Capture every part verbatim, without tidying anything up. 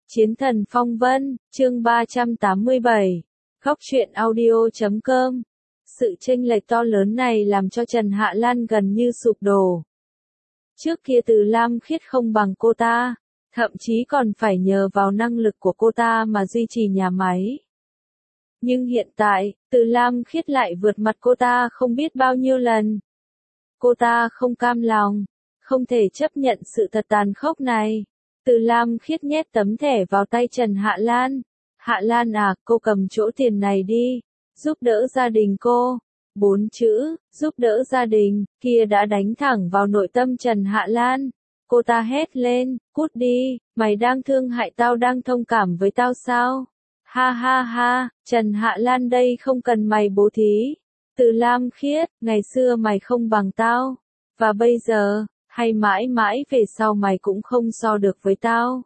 Chiến thần phong vân, chương ba trăm tám mươi bảy. Góc truyện audio chấm com. Sự chênh lệch to lớn này làm cho Trần Hạ Lan gần như sụp đổ. Trước kia Từ Lam Khiết không bằng cô ta, thậm chí còn phải nhờ vào năng lực của cô ta mà duy trì nhà máy. Nhưng hiện tại, Từ Lam Khiết lại vượt mặt cô ta không biết bao nhiêu lần. Cô ta không cam lòng, không thể chấp nhận sự thật tàn khốc này. Từ Lam Khiết nhét tấm thẻ vào tay Trần Hạ Lan. Hạ Lan à, cô cầm chỗ tiền này đi, giúp đỡ gia đình cô. Bốn chữ, giúp đỡ gia đình, kia đã đánh thẳng vào nội tâm Trần Hạ Lan. Cô ta hét lên, cút đi, mày đang thương hại tao, đang thông cảm với tao sao? Ha ha ha, Trần Hạ Lan đây không cần mày bố thí. Từ Lam Khiết, ngày xưa mày không bằng tao, và bây giờ, hay mãi mãi về sau mày cũng không so được với tao.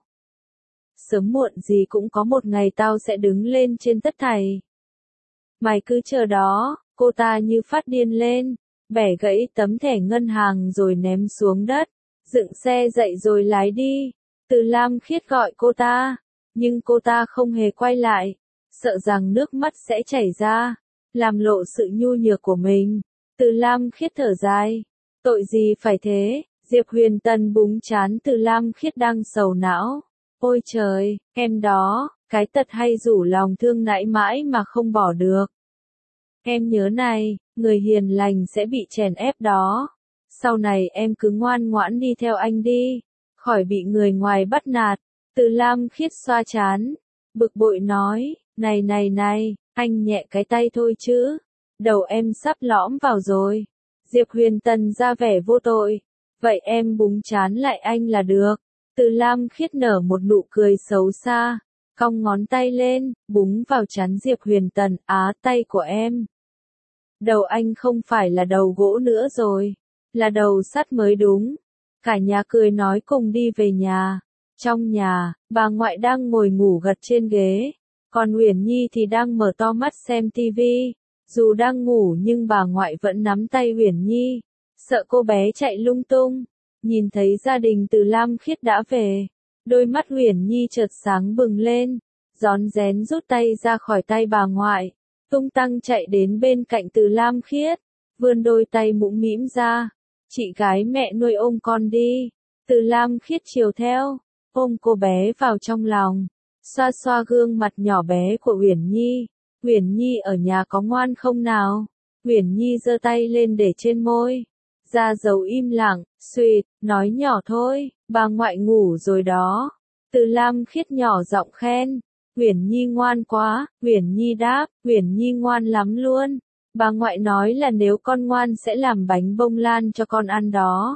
Sớm muộn gì cũng có một ngày tao sẽ đứng lên trên tất thảy. Mày cứ chờ đó. Cô ta như phát điên lên, bẻ gãy tấm thẻ ngân hàng rồi ném xuống đất, dựng xe dậy rồi lái đi. Từ Lam Khiết gọi cô ta, nhưng cô ta không hề quay lại, sợ rằng nước mắt sẽ chảy ra, làm lộ sự nhu nhược của mình. Từ Lam Khiết thở dài, tội gì phải thế? Diệp Huyền Tân búng trán Từ Lam Khiết đang sầu não. Ôi trời, em đó, cái tật hay rủ lòng thương nãi mãi mà không bỏ được. Em nhớ này, người hiền lành sẽ bị chèn ép đó. Sau này em cứ ngoan ngoãn đi theo anh đi, khỏi bị người ngoài bắt nạt. Từ Lam Khiết xoa trán, bực bội nói, này này này, anh nhẹ cái tay thôi chứ, đầu em sắp lõm vào rồi. Diệp Huyền Tân ra vẻ vô tội, vậy em búng trán lại anh là được. Từ Lam Khiết nở một nụ cười xấu xa, cong ngón tay lên, búng vào trán Diệp Huyền Tân. Á, tay của em. Đầu anh không phải là đầu gỗ nữa rồi, là đầu sắt mới đúng. Cả nhà cười nói cùng đi về nhà. Trong nhà, bà ngoại đang ngồi ngủ gật trên ghế, còn Uyển Nhi thì đang mở to mắt xem tivi. Dù đang ngủ nhưng bà ngoại vẫn nắm tay Uyển Nhi, sợ cô bé chạy lung tung. Nhìn thấy gia đình Từ Lam Khiết đã về, đôi mắt Uyển Nhi chợt sáng bừng lên, rón rén rút tay ra khỏi tay bà ngoại, tung tăng chạy đến bên cạnh Từ Lam Khiết, vươn đôi tay mũm mĩm ra. Chị gái mẹ nuôi ôm con đi. Từ Lam Khiết chiều theo, ôm cô bé vào trong lòng, xoa xoa gương mặt nhỏ bé của Uyển Nhi. Uyển Nhi ở nhà có ngoan không nào? Uyển Nhi giơ tay lên để trên môi, ra dấu im lặng, suýt, nói nhỏ thôi, bà ngoại ngủ rồi đó. Từ Lam Khiết nhỏ giọng khen, Uyển Nhi ngoan quá. Uyển Nhi đáp, Uyển Nhi ngoan lắm luôn. Bà ngoại nói là nếu con ngoan sẽ làm bánh bông lan cho con ăn đó.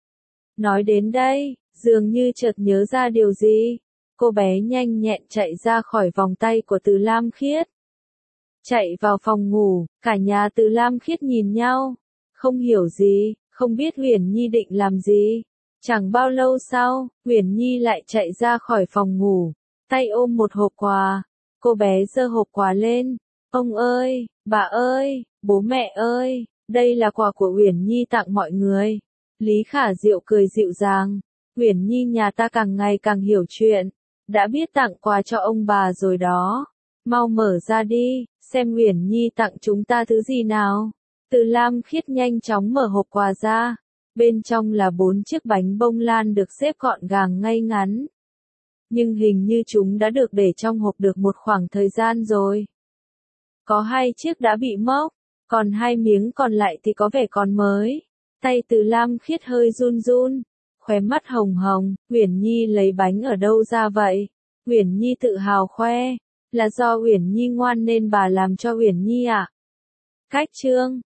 Nói đến đây, dường như chợt nhớ ra điều gì, cô bé nhanh nhẹn chạy ra khỏi vòng tay của Từ Lam Khiết, chạy vào phòng ngủ. Cả nhà Từ Lam Khiết nhìn nhau, không hiểu gì, không biết Uyển Nhi định làm gì. Chẳng bao lâu sau, Uyển Nhi lại chạy ra khỏi phòng ngủ, tay ôm một hộp quà. Cô bé giơ hộp quà lên, ông ơi, bà ơi, bố mẹ ơi, đây là quà của Uyển Nhi tặng mọi người. Lý Khả Diệu cười dịu dàng, Uyển Nhi nhà ta càng ngày càng hiểu chuyện, đã biết tặng quà cho ông bà rồi đó. Mau mở ra đi, xem Uyển Nhi tặng chúng ta thứ gì nào. Từ Lam Khiết nhanh chóng mở hộp quà ra, bên trong là bốn chiếc bánh bông lan được xếp gọn gàng ngay ngắn. Nhưng hình như chúng đã được để trong hộp được một khoảng thời gian rồi. Có hai chiếc đã bị mốc, còn hai miếng còn lại thì có vẻ còn mới. Tay Từ Lam Khiết hơi run run, khóe mắt hồng hồng. Uyển Nhi lấy bánh ở đâu ra vậy? Uyển Nhi tự hào khoe, là do Uyển Nhi ngoan nên bà làm cho Uyển Nhi ạ. À? Cách chương